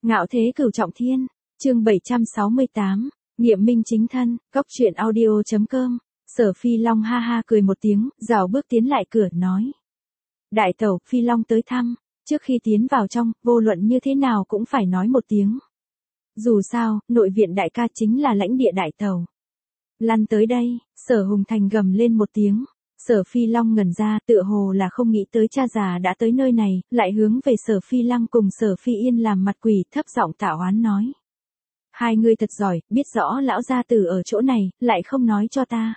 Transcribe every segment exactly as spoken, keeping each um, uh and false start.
Ngạo thế cửu trọng thiên, chương bảy trăm sáu mươi tám, nghiệm minh chính thân, cóc truyện audio.com, Sở Phi Long ha ha cười một tiếng, rảo bước tiến lại cửa, nói. Đại tẩu, Phi Long tới thăm, trước khi tiến vào trong, vô luận như thế nào cũng phải nói một tiếng. Dù sao, nội viện đại ca chính là lãnh địa đại tẩu. Lăn tới đây, Sở Hùng Thành gầm lên một tiếng. Sở Phi Long ngẩn ra, tựa hồ là không nghĩ tới cha già đã tới nơi này, lại hướng về Sở Phi Lăng cùng Sở Phi Yên làm mặt quỷ, thấp giọng tạo oán nói. Hai người thật giỏi, biết rõ lão gia tử ở chỗ này, lại không nói cho ta.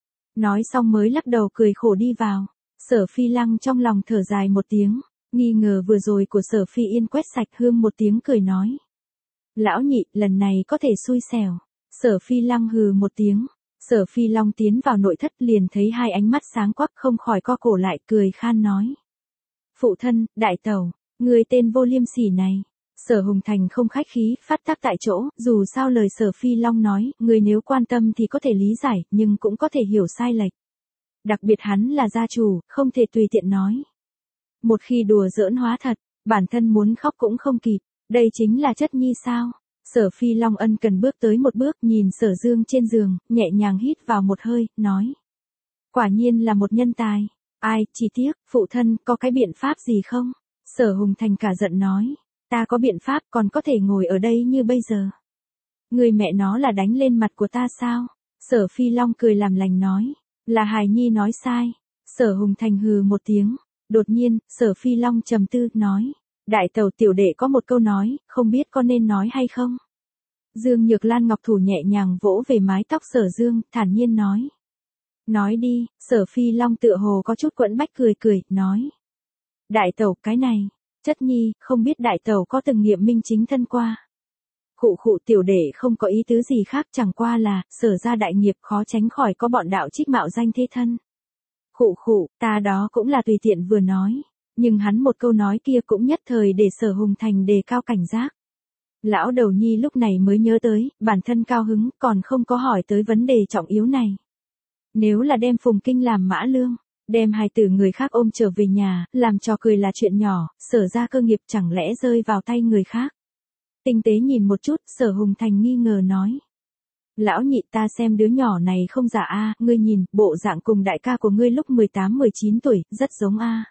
Nói xong mới lắc đầu cười khổ đi vào. Sở Phi Lăng trong lòng thở dài một tiếng, nghi ngờ vừa rồi của Sở Phi Yên quét sạch, hương một tiếng cười nói. Lão nhị, lần này có thể xui xẻo. Sở Phi Lăng hừ một tiếng. Sở Phi Long tiến vào nội thất liền thấy hai ánh mắt sáng quắc, không khỏi co cổ lại, cười khan nói. Phụ thân, đại tẩu, người tên vô liêm sỉ này. Sở Hùng Thành không khách khí, phát tác tại chỗ, dù sao lời Sở Phi Long nói, người nếu quan tâm thì có thể lý giải, nhưng cũng có thể hiểu sai lệch. Đặc biệt hắn là gia chủ, không thể tùy tiện nói. Một khi đùa giỡn hóa thật, bản thân muốn khóc cũng không kịp, đây chính là chất nhi sao? Sở Phi Long ân cần bước tới một bước, nhìn Sở Dương trên giường, nhẹ nhàng hít vào một hơi, nói. Quả nhiên là một nhân tài. Ai, chỉ tiếc, phụ thân, có cái biện pháp gì không? Sở Hùng Thành cả giận nói. Ta có biện pháp, còn có thể ngồi ở đây như bây giờ. Người mẹ nó là đánh lên mặt của ta sao? Sở Phi Long cười làm lành nói. Là Hài Nhi nói sai. Sở Hùng Thành hừ một tiếng. Đột nhiên, Sở Phi Long trầm tư, nói. Đại tẩu tiểu đệ có một câu nói, không biết có nên nói hay không? Dương Nhược Lan ngọc thủ nhẹ nhàng vỗ về mái tóc Sở Dương, thản nhiên nói. Nói đi, Sở Phi Long tựa hồ có chút quẫn bách cười cười, nói. Đại tẩu, cái này, chất nhi, không biết đại tẩu có từng nghiệm minh chính thân qua. Khụ khụ tiểu đệ không có ý tứ gì khác, chẳng qua là, Sở ra đại nghiệp khó tránh khỏi có bọn đạo trích mạo danh thế thân. Khụ khụ, ta đó cũng là tùy tiện vừa nói. Nhưng hắn một câu nói kia cũng nhất thời để Sở Hùng Thành đề cao cảnh giác. Lão đầu nhi lúc này mới nhớ tới, bản thân cao hứng, còn không có hỏi tới vấn đề trọng yếu này. Nếu là đem Phùng Kinh làm mã lương, đem hài tử người khác ôm trở về nhà, làm trò cười là chuyện nhỏ, Sở ra cơ nghiệp chẳng lẽ rơi vào tay người khác. Tinh tế nhìn một chút, Sở Hùng Thành nghi ngờ nói. Lão nhị, ta xem đứa nhỏ này không giả a, ngươi nhìn, bộ dạng cùng đại ca của ngươi lúc mười tám mười chín tuổi, rất giống a.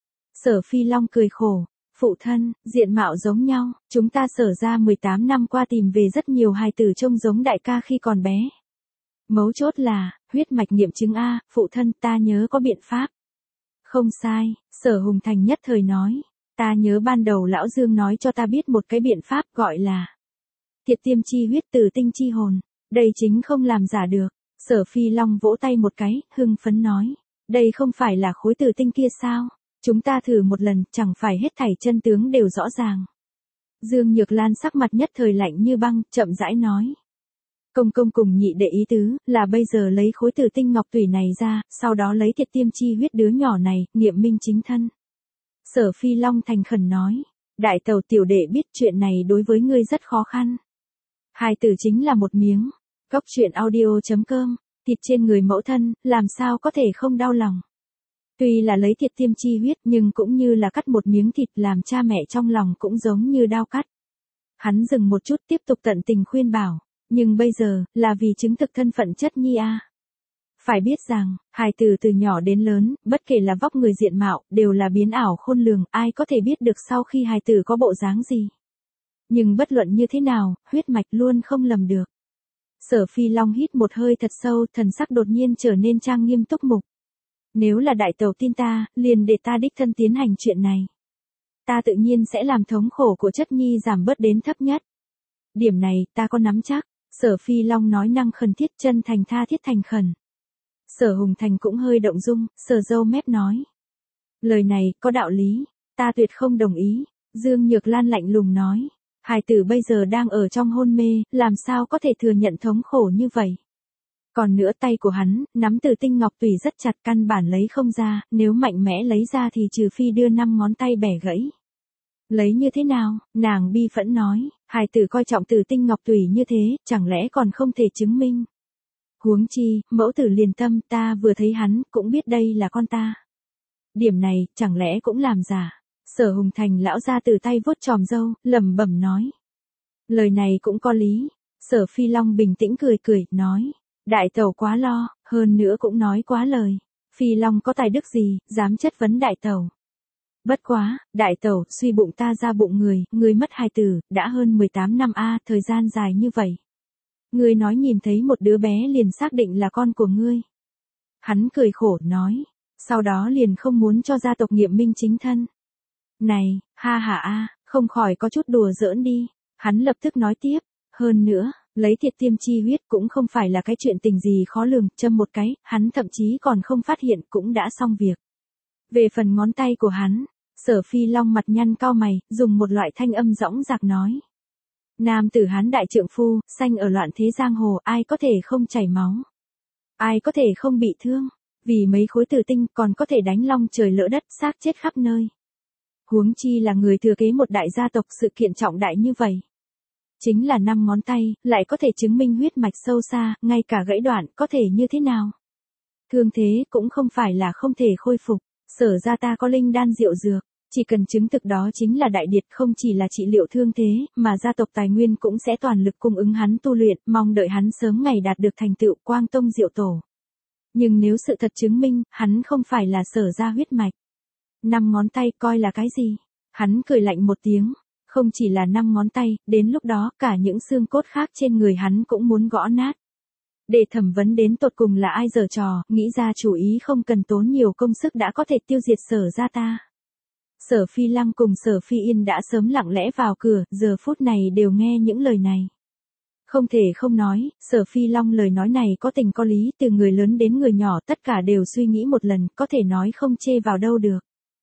Sở Phi Long cười khổ, phụ thân, diện mạo giống nhau, chúng ta Sở ra mười tám năm qua tìm về rất nhiều hài tử trông giống đại ca khi còn bé. Mấu chốt là, huyết mạch nghiệm chứng a, phụ thân, ta nhớ có biện pháp. Không sai, Sở Hùng Thành nhất thời nói, ta nhớ ban đầu lão Dương nói cho ta biết một cái biện pháp gọi là thiệt tiêm chi huyết từ tinh chi hồn, đây chính không làm giả được. Sở Phi Long vỗ tay một cái, hưng phấn nói, đây không phải là khối tử tinh kia sao? Chúng ta thử một lần, chẳng phải hết thảy chân tướng đều rõ ràng. Dương Nhược Lan sắc mặt nhất thời lạnh như băng, chậm rãi nói. Công công cùng nhị đệ ý tứ, là bây giờ lấy khối tử tinh ngọc tủy này ra, sau đó lấy thiệt tiêm chi huyết đứa nhỏ này, nghiệm minh chính thân. Sở Phi Long thành khẩn nói. Đại tẩu tiểu đệ biết chuyện này đối với ngươi rất khó khăn. Hai từ chính là một miếng. Cóc truyện audio.com, thịt trên người mẫu thân, làm sao có thể không đau lòng. Tuy là lấy thiệt tiêm chi huyết nhưng cũng như là cắt một miếng thịt, làm cha mẹ trong lòng cũng giống như đao cắt. Hắn dừng một chút tiếp tục tận tình khuyên bảo, nhưng bây giờ, là vì chứng thực thân phận chất nhi a. Phải biết rằng, hài tử từ nhỏ đến lớn, bất kể là vóc người diện mạo, đều là biến ảo khôn lường, ai có thể biết được sau khi hài tử có bộ dáng gì. Nhưng bất luận như thế nào, huyết mạch luôn không lầm được. Sở Phi Long hít một hơi thật sâu, thần sắc đột nhiên trở nên trang nghiêm túc mục. Nếu là đại tẩu tin ta, liền để ta đích thân tiến hành chuyện này. Ta tự nhiên sẽ làm thống khổ của chất nhi giảm bớt đến thấp nhất. Điểm này, ta có nắm chắc. Sở Phi Long nói năng khẩn thiết, chân thành tha thiết thành khẩn. Sở Hùng Thành cũng hơi động dung, sờ râu mép nói. Lời này, có đạo lý, ta tuyệt không đồng ý. Dương Nhược Lan lạnh lùng nói. Hài tử bây giờ đang ở trong hôn mê, làm sao có thể thừa nhận thống khổ như vậy. Còn nữa tay của hắn, nắm từ tinh ngọc tùy rất chặt, căn bản lấy không ra, nếu mạnh mẽ lấy ra thì trừ phi đưa năm ngón tay bẻ gãy. Lấy như thế nào, nàng bi phẫn nói, hài tử coi trọng từ tinh ngọc tùy như thế, chẳng lẽ còn không thể chứng minh. Huống chi, mẫu tử liền tâm, ta vừa thấy hắn, cũng biết đây là con ta. Điểm này, chẳng lẽ cũng làm giả. Sở Hùng Thành lão ra từ tay vuốt tròm râu, lẩm bẩm nói. Lời này cũng có lý. Sở Phi Long bình tĩnh cười cười, nói. Đại tẩu quá lo, hơn nữa cũng nói quá lời. Phi Long có tài đức gì, dám chất vấn đại tẩu. Bất quá, đại tẩu, suy bụng ta ra bụng người, ngươi mất hài tử, đã hơn mười tám năm a, thời gian dài như vậy. Ngươi nói nhìn thấy một đứa bé liền xác định là con của ngươi. Hắn cười khổ, nói. Sau đó liền không muốn cho gia tộc nghiệm minh chính thân. Này, ha ha a, không khỏi có chút đùa giỡn đi. Hắn lập tức nói tiếp. Hơn nữa, lấy thiệt tiêm chi huyết cũng không phải là cái chuyện tình gì khó lường, châm một cái, hắn thậm chí còn không phát hiện cũng đã xong việc. Về phần ngón tay của hắn, Sở Phi Long mặt nhăn cau mày, dùng một loại thanh âm dõng dạc nói. Nam tử Hán đại trượng phu, sanh ở loạn thế giang hồ, ai có thể không chảy máu? Ai có thể không bị thương? Vì mấy khối tử tinh còn có thể đánh long trời lỡ đất, xác chết khắp nơi. Huống chi là người thừa kế một đại gia tộc, sự kiện trọng đại như vậy. Chính là năm ngón tay, lại có thể chứng minh huyết mạch sâu xa, ngay cả gãy đoạn, có thể như thế nào? Thương thế cũng không phải là không thể khôi phục. Sở ra ta có linh đan diệu dược, chỉ cần chứng thực đó chính là đại điệt, không chỉ là trị liệu thương thế, mà gia tộc tài nguyên cũng sẽ toàn lực cung ứng hắn tu luyện, mong đợi hắn sớm ngày đạt được thành tựu quang tông diệu tổ. Nhưng nếu sự thật chứng minh, hắn không phải là sở ra huyết mạch. Năm ngón tay coi là cái gì? Hắn cười lạnh một tiếng, không chỉ là năm ngón tay, đến lúc đó cả những xương cốt khác trên người hắn cũng muốn gõ nát. Để thẩm vấn đến tột cùng là ai giở trò, nghĩ ra chủ ý không cần tốn nhiều công sức đã có thể tiêu diệt sở ra ta. Sở Phi Lăng cùng Sở Phi Yên đã sớm lặng lẽ vào cửa, giờ phút này đều nghe những lời này. Không thể không nói, Sở Phi Long lời nói này có tình có lý, từ người lớn đến người nhỏ tất cả đều suy nghĩ một lần, có thể nói không chê vào đâu được.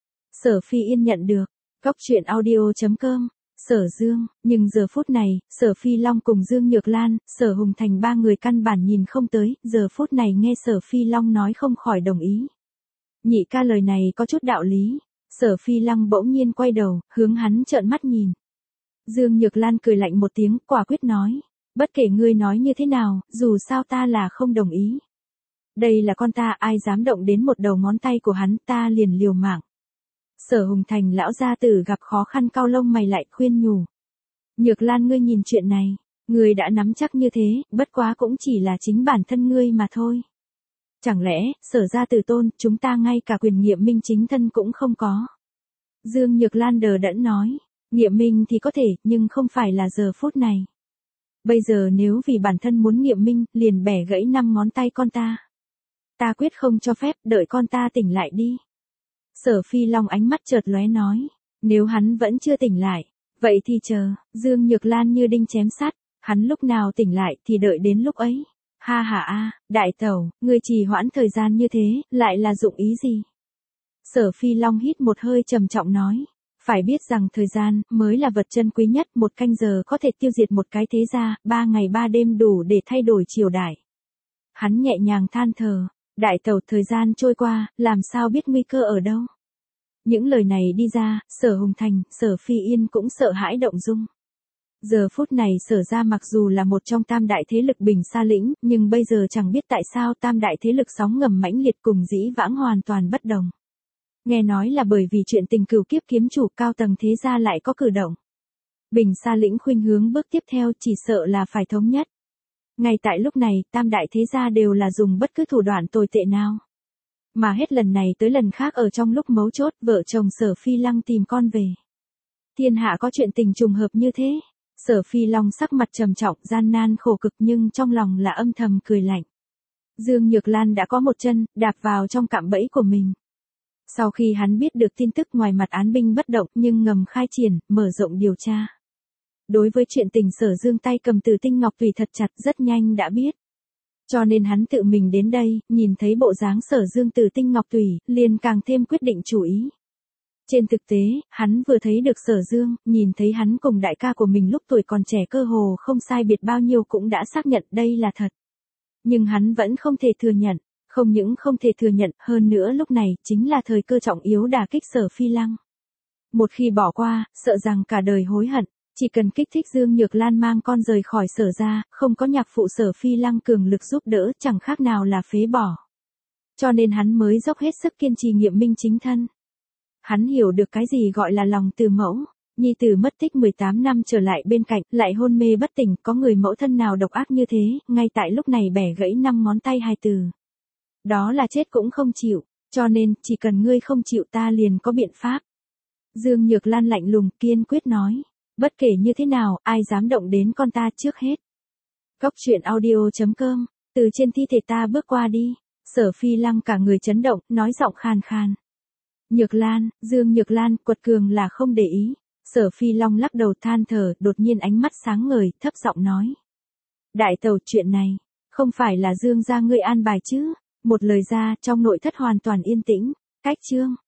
Sở Phi Yên nhận được, góc truyện audio chấm com. Sở Dương, nhưng giờ phút này, Sở Phi Long cùng Dương Nhược Lan, Sở Hùng Thành ba người căn bản nhìn không tới, giờ phút này nghe Sở Phi Long nói không khỏi đồng ý. Nhị ca lời này có chút đạo lý. Sở Phi Long bỗng nhiên quay đầu, hướng hắn trợn mắt nhìn. Dương Nhược Lan cười lạnh một tiếng, quả quyết nói. Bất kể ngươi nói như thế nào, dù sao ta là không đồng ý. Đây là con ta, ai dám động đến một đầu ngón tay của hắn, ta liền liều mạng. Sở Hùng Thành lão gia tử gặp khó khăn cau lông mày lại khuyên nhủ. Nhược Lan ngươi nhìn chuyện này, ngươi đã nắm chắc như thế, bất quá cũng chỉ là chính bản thân ngươi mà thôi. Chẳng lẽ, sở gia tử tôn, chúng ta ngay cả quyền nghiệm minh chính thân cũng không có. Dương Nhược Lan đờ đẫn nói, nghiệm minh thì có thể, nhưng không phải là giờ phút này. Bây giờ nếu vì bản thân muốn nghiệm minh, liền bẻ gãy năm ngón tay con ta. Ta quyết không cho phép, đợi con ta tỉnh lại đi. Sở Phi Long ánh mắt chợt lóe nói, nếu hắn vẫn chưa tỉnh lại, vậy thì chờ. Dương Nhược Lan như đinh chém sắt, hắn lúc nào tỉnh lại thì đợi đến lúc ấy. Ha ha a, đại tẩu, ngươi trì hoãn thời gian như thế, lại là dụng ý gì? Sở Phi Long hít một hơi trầm trọng nói, phải biết rằng thời gian mới là vật chân quý nhất, một canh giờ có thể tiêu diệt một cái thế gia, ba ngày ba đêm đủ để thay đổi triều đại. Hắn nhẹ nhàng than thở, đại tẩu, thời gian trôi qua, làm sao biết nguy cơ ở đâu? Những lời này đi ra, Sở Hùng Thành, Sở Phi Yên cũng sợ hãi động dung. Giờ phút này Sở ra mặc dù là một trong tam đại thế lực Bình Sa Lĩnh, nhưng bây giờ chẳng biết tại sao tam đại thế lực sóng ngầm mãnh liệt cùng dĩ vãng hoàn toàn bất đồng. Nghe nói là bởi vì chuyện tình cửu kiếp kiếm chủ cao tầng thế gia lại có cử động. Bình Sa Lĩnh khuynh hướng bước tiếp theo chỉ sợ là phải thống nhất. Ngay tại lúc này, tam đại thế gia đều là dùng bất cứ thủ đoạn tồi tệ nào. Mà hết lần này tới lần khác ở trong lúc mấu chốt, vợ chồng Sở Phi Lăng tìm con về. Thiên hạ có chuyện tình trùng hợp như thế. Sở Phi Long sắc mặt trầm trọng, gian nan khổ cực nhưng trong lòng là âm thầm cười lạnh. Dương Nhược Lan đã có một chân, đạp vào trong cạm bẫy của mình. Sau khi hắn biết được tin tức, ngoài mặt án binh bất động nhưng ngầm khai triển, mở rộng điều tra. Đối với chuyện tình Sở Dương tay cầm Tử Tinh Ngọc Tùy thật chặt, rất nhanh đã biết. Cho nên hắn tự mình đến đây, nhìn thấy bộ dáng Sở Dương Tử Tinh Ngọc Tùy, liền càng thêm quyết định chủ ý. Trên thực tế, hắn vừa thấy được Sở Dương, nhìn thấy hắn cùng đại ca của mình lúc tuổi còn trẻ cơ hồ không sai biệt bao nhiêu cũng đã xác nhận đây là thật. Nhưng hắn vẫn không thể thừa nhận, không những không thể thừa nhận, hơn nữa lúc này chính là thời cơ trọng yếu đả kích Sở Phi Lăng. Một khi bỏ qua, sợ rằng cả đời hối hận. Chỉ cần kích thích Dương Nhược Lan mang con rời khỏi Sở ra, không có nhạc phụ Sở Phi Lăng cường lực giúp đỡ, chẳng khác nào là phế bỏ. Cho nên hắn mới dốc hết sức kiên trì nghiệm minh chính thân. Hắn hiểu được cái gì gọi là lòng từ mẫu. Nhi tử mất tích mười tám năm trở lại bên cạnh, lại hôn mê bất tỉnh, có người mẫu thân nào độc ác như thế, ngay tại lúc này bẻ gãy năm ngón tay hài tử. Đó là chết cũng không chịu, cho nên, chỉ cần ngươi không chịu ta liền có biện pháp. Dương Nhược Lan lạnh lùng, kiên quyết nói. Bất kể như thế nào, ai dám động đến con ta trước hết. Cốc truyện audio chấm com, từ trên thi thể ta bước qua đi. Sở Phi Lăng cả người chấn động, nói giọng khàn khàn. Nhược Lan, Dương Nhược Lan, quật cường là không để ý. Sở Phi Long lắc đầu than thở, đột nhiên ánh mắt sáng ngời, thấp giọng nói. Đại tẩu, chuyện này, không phải là Dương gia ngươi an bài chứ. Một lời ra, trong nội thất hoàn toàn yên tĩnh. Cách chương.